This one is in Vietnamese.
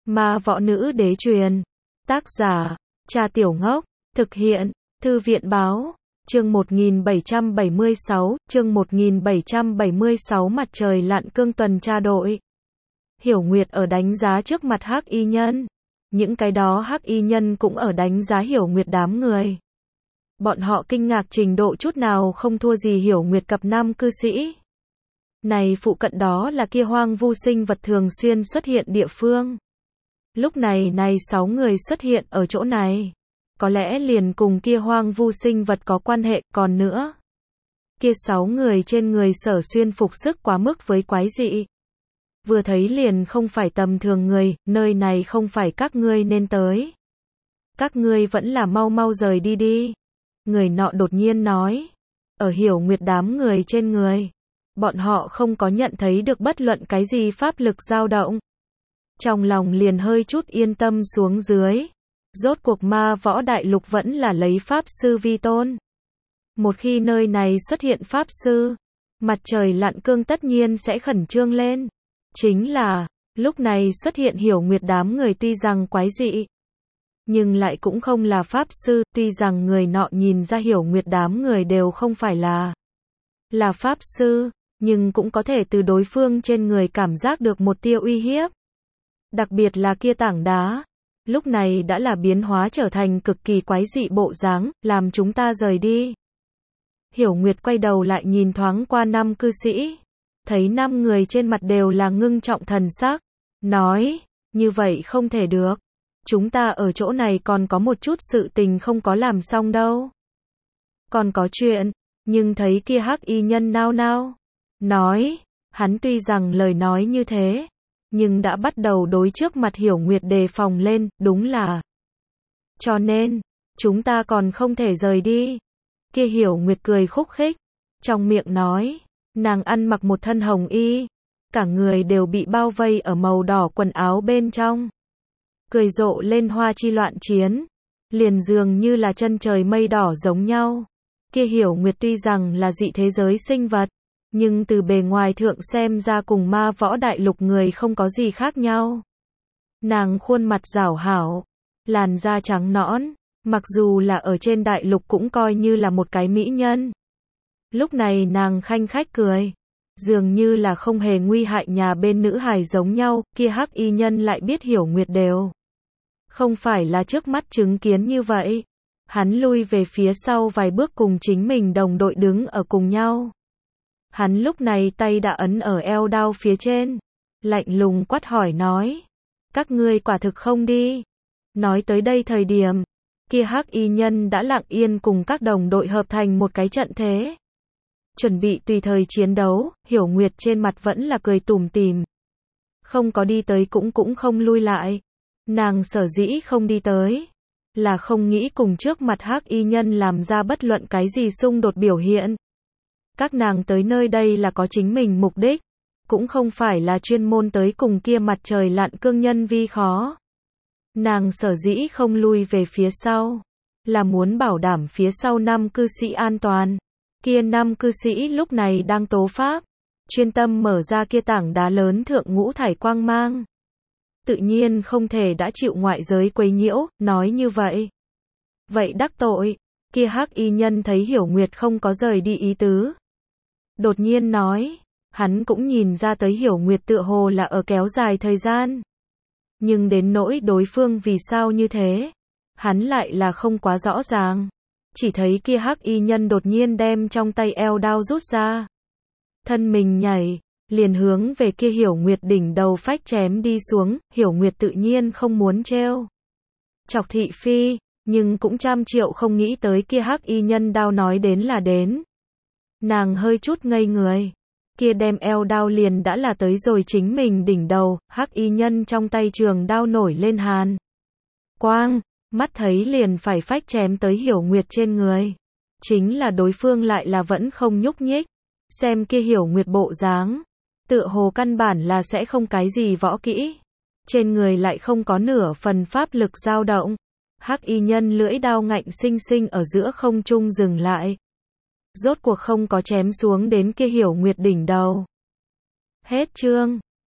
Ma võ nữ đế truyền. Tác giả, Cha Tiểu Ngốc. Thực hiện, Thư viện báo. Chương 1776, chương 1776 mặt trời lặn cương tuần tra đội. Hiểu Nguyệt ở đánh giá trước mặt Hắc Y Nhân. Những cái đó Hắc Y Nhân cũng ở đánh giá Hiểu Nguyệt đám người. Bọn họ kinh ngạc trình độ chút nào không thua gì Hiểu Nguyệt cặp nam cư sĩ. Này phụ cận đó là kia hoang vu sinh vật thường xuyên xuất hiện địa phương. Lúc này 6 người xuất hiện ở chỗ này. Có lẽ liền cùng kia hoang vu sinh vật có quan hệ, còn nữa. Kia 6 người trên người sở xuyên phục sức quá mức với quái dị. Vừa thấy liền không phải tầm thường người, nơi này không phải các ngươi nên tới. Các ngươi vẫn là mau mau rời đi đi. Người nọ đột nhiên nói. Ở Hiểu Nguyệt đám người trên người. Bọn họ không có nhận thấy được bất luận cái gì pháp lực dao động. Trong lòng liền hơi chút yên tâm xuống dưới. Rốt cuộc ma võ đại lục vẫn là lấy pháp sư vi tôn. Một khi nơi này xuất hiện pháp sư, mặt trời lặn cương tất nhiên sẽ khẩn trương lên. Chính là, lúc này xuất hiện Hiểu Nguyệt đám người tuy rằng quái dị, nhưng lại cũng không là pháp sư, tuy rằng người nọ nhìn ra Hiểu Nguyệt đám người đều không phải là pháp sư, nhưng cũng có thể từ đối phương trên người cảm giác được một tia uy hiếp. Đặc biệt là kia tảng đá, lúc này đã là biến hóa trở thành cực kỳ quái dị bộ dáng, làm chúng ta rời đi. Hiểu Nguyệt quay đầu lại nhìn thoáng qua 5 cư sĩ, thấy 5 người trên mặt đều là ngưng trọng thần sắc, nói, như vậy không thể được. Chúng ta ở chỗ này còn có một chút sự tình không có làm xong đâu. Còn có chuyện, nhưng thấy kia Hắc Y Nhân nao nao, nói, hắn tuy rằng lời nói như thế, nhưng đã bắt đầu đối trước mặt Hiểu Nguyệt đề phòng lên, đúng là. Cho nên, chúng ta còn không thể rời đi. Kia Hiểu Nguyệt cười khúc khích, trong miệng nói, nàng ăn mặc một thân hồng y, cả người đều bị bao vây ở màu đỏ quần áo bên trong. Cười rộ lên hoa chi loạn chiến, liền dường như là chân trời mây đỏ giống nhau. Kia Hiểu Nguyệt tuy rằng là dị thế giới sinh vật, nhưng từ bề ngoài thượng xem ra cùng ma võ đại lục người không có gì khác nhau. Nàng khuôn mặt rảo hảo, làn da trắng nõn, mặc dù là ở trên đại lục cũng coi như là một cái mỹ nhân. Lúc này nàng khanh khách cười, dường như là không hề nguy hại nhà bên nữ hài giống nhau, kia Hắc Y Nhân lại biết Hiểu Nguyệt đều không phải là trước mắt chứng kiến như vậy. Hắn lui về phía sau vài bước cùng chính mình đồng đội đứng ở cùng nhau. Hắn lúc này tay đã ấn ở eo đao phía trên, lạnh lùng quát hỏi nói, các ngươi quả thực không đi. Nói tới đây thời điểm, kia Hắc Y Nhân đã lặng yên cùng các đồng đội hợp thành một cái trận thế. Chuẩn bị tùy thời chiến đấu, Hiểu Nguyệt trên mặt vẫn là cười tủm tỉm. Không có đi tới cũng không lui lại. Nàng sở dĩ không đi tới, là không nghĩ cùng trước mặt Hắc Y Nhân làm ra bất luận cái gì xung đột biểu hiện. Các nàng tới nơi đây là có chính mình mục đích, cũng không phải là chuyên môn tới cùng kia mặt trời lặn cương nhân vi khó. Nàng sở dĩ không lui về phía sau, là muốn bảo đảm phía sau 5 cư sĩ an toàn. Kia 5 cư sĩ lúc này đang tố pháp, chuyên tâm mở ra kia tảng đá lớn thượng ngũ thải quang mang. Tự nhiên không thể đã chịu ngoại giới quấy nhiễu, nói như vậy. Vậy đắc tội, kia Hắc Y Nhân thấy Hiểu Nguyệt không có rời đi ý tứ. Đột nhiên nói, hắn cũng nhìn ra tới Hiểu Nguyệt tựa hồ là ở kéo dài thời gian. Nhưng đến nỗi đối phương vì sao như thế, hắn lại là không quá rõ ràng. Chỉ thấy kia Hắc Y Nhân đột nhiên đem trong tay eo đao rút ra. Thân mình nhảy, liền hướng về kia Hiểu Nguyệt đỉnh đầu phách chém đi xuống. Hiểu Nguyệt tự nhiên không muốn trêu chọc thị phi, nhưng cũng trăm triệu không nghĩ tới kia Hắc Y Nhân đao nói đến là đến. Nàng hơi chút ngây người, kia đem eo đao liền đã là tới rồi chính mình đỉnh đầu. Hắc Y Nhân trong tay trường đao nổi lên hàn quang, mắt thấy liền phải phách chém tới Hiểu Nguyệt trên người. Chính là đối phương lại là vẫn không nhúc nhích. Xem kia Hiểu Nguyệt bộ dáng, tựa hồ căn bản là sẽ không cái gì võ kỹ. Trên người lại không có nửa phần pháp lực dao động. Hắc Y Nhân lưỡi đao ngạnh sinh sinh ở giữa không trung dừng lại. Rốt cuộc không có chém xuống đến kia Hiểu Nguyệt đỉnh đầu. Hết chương.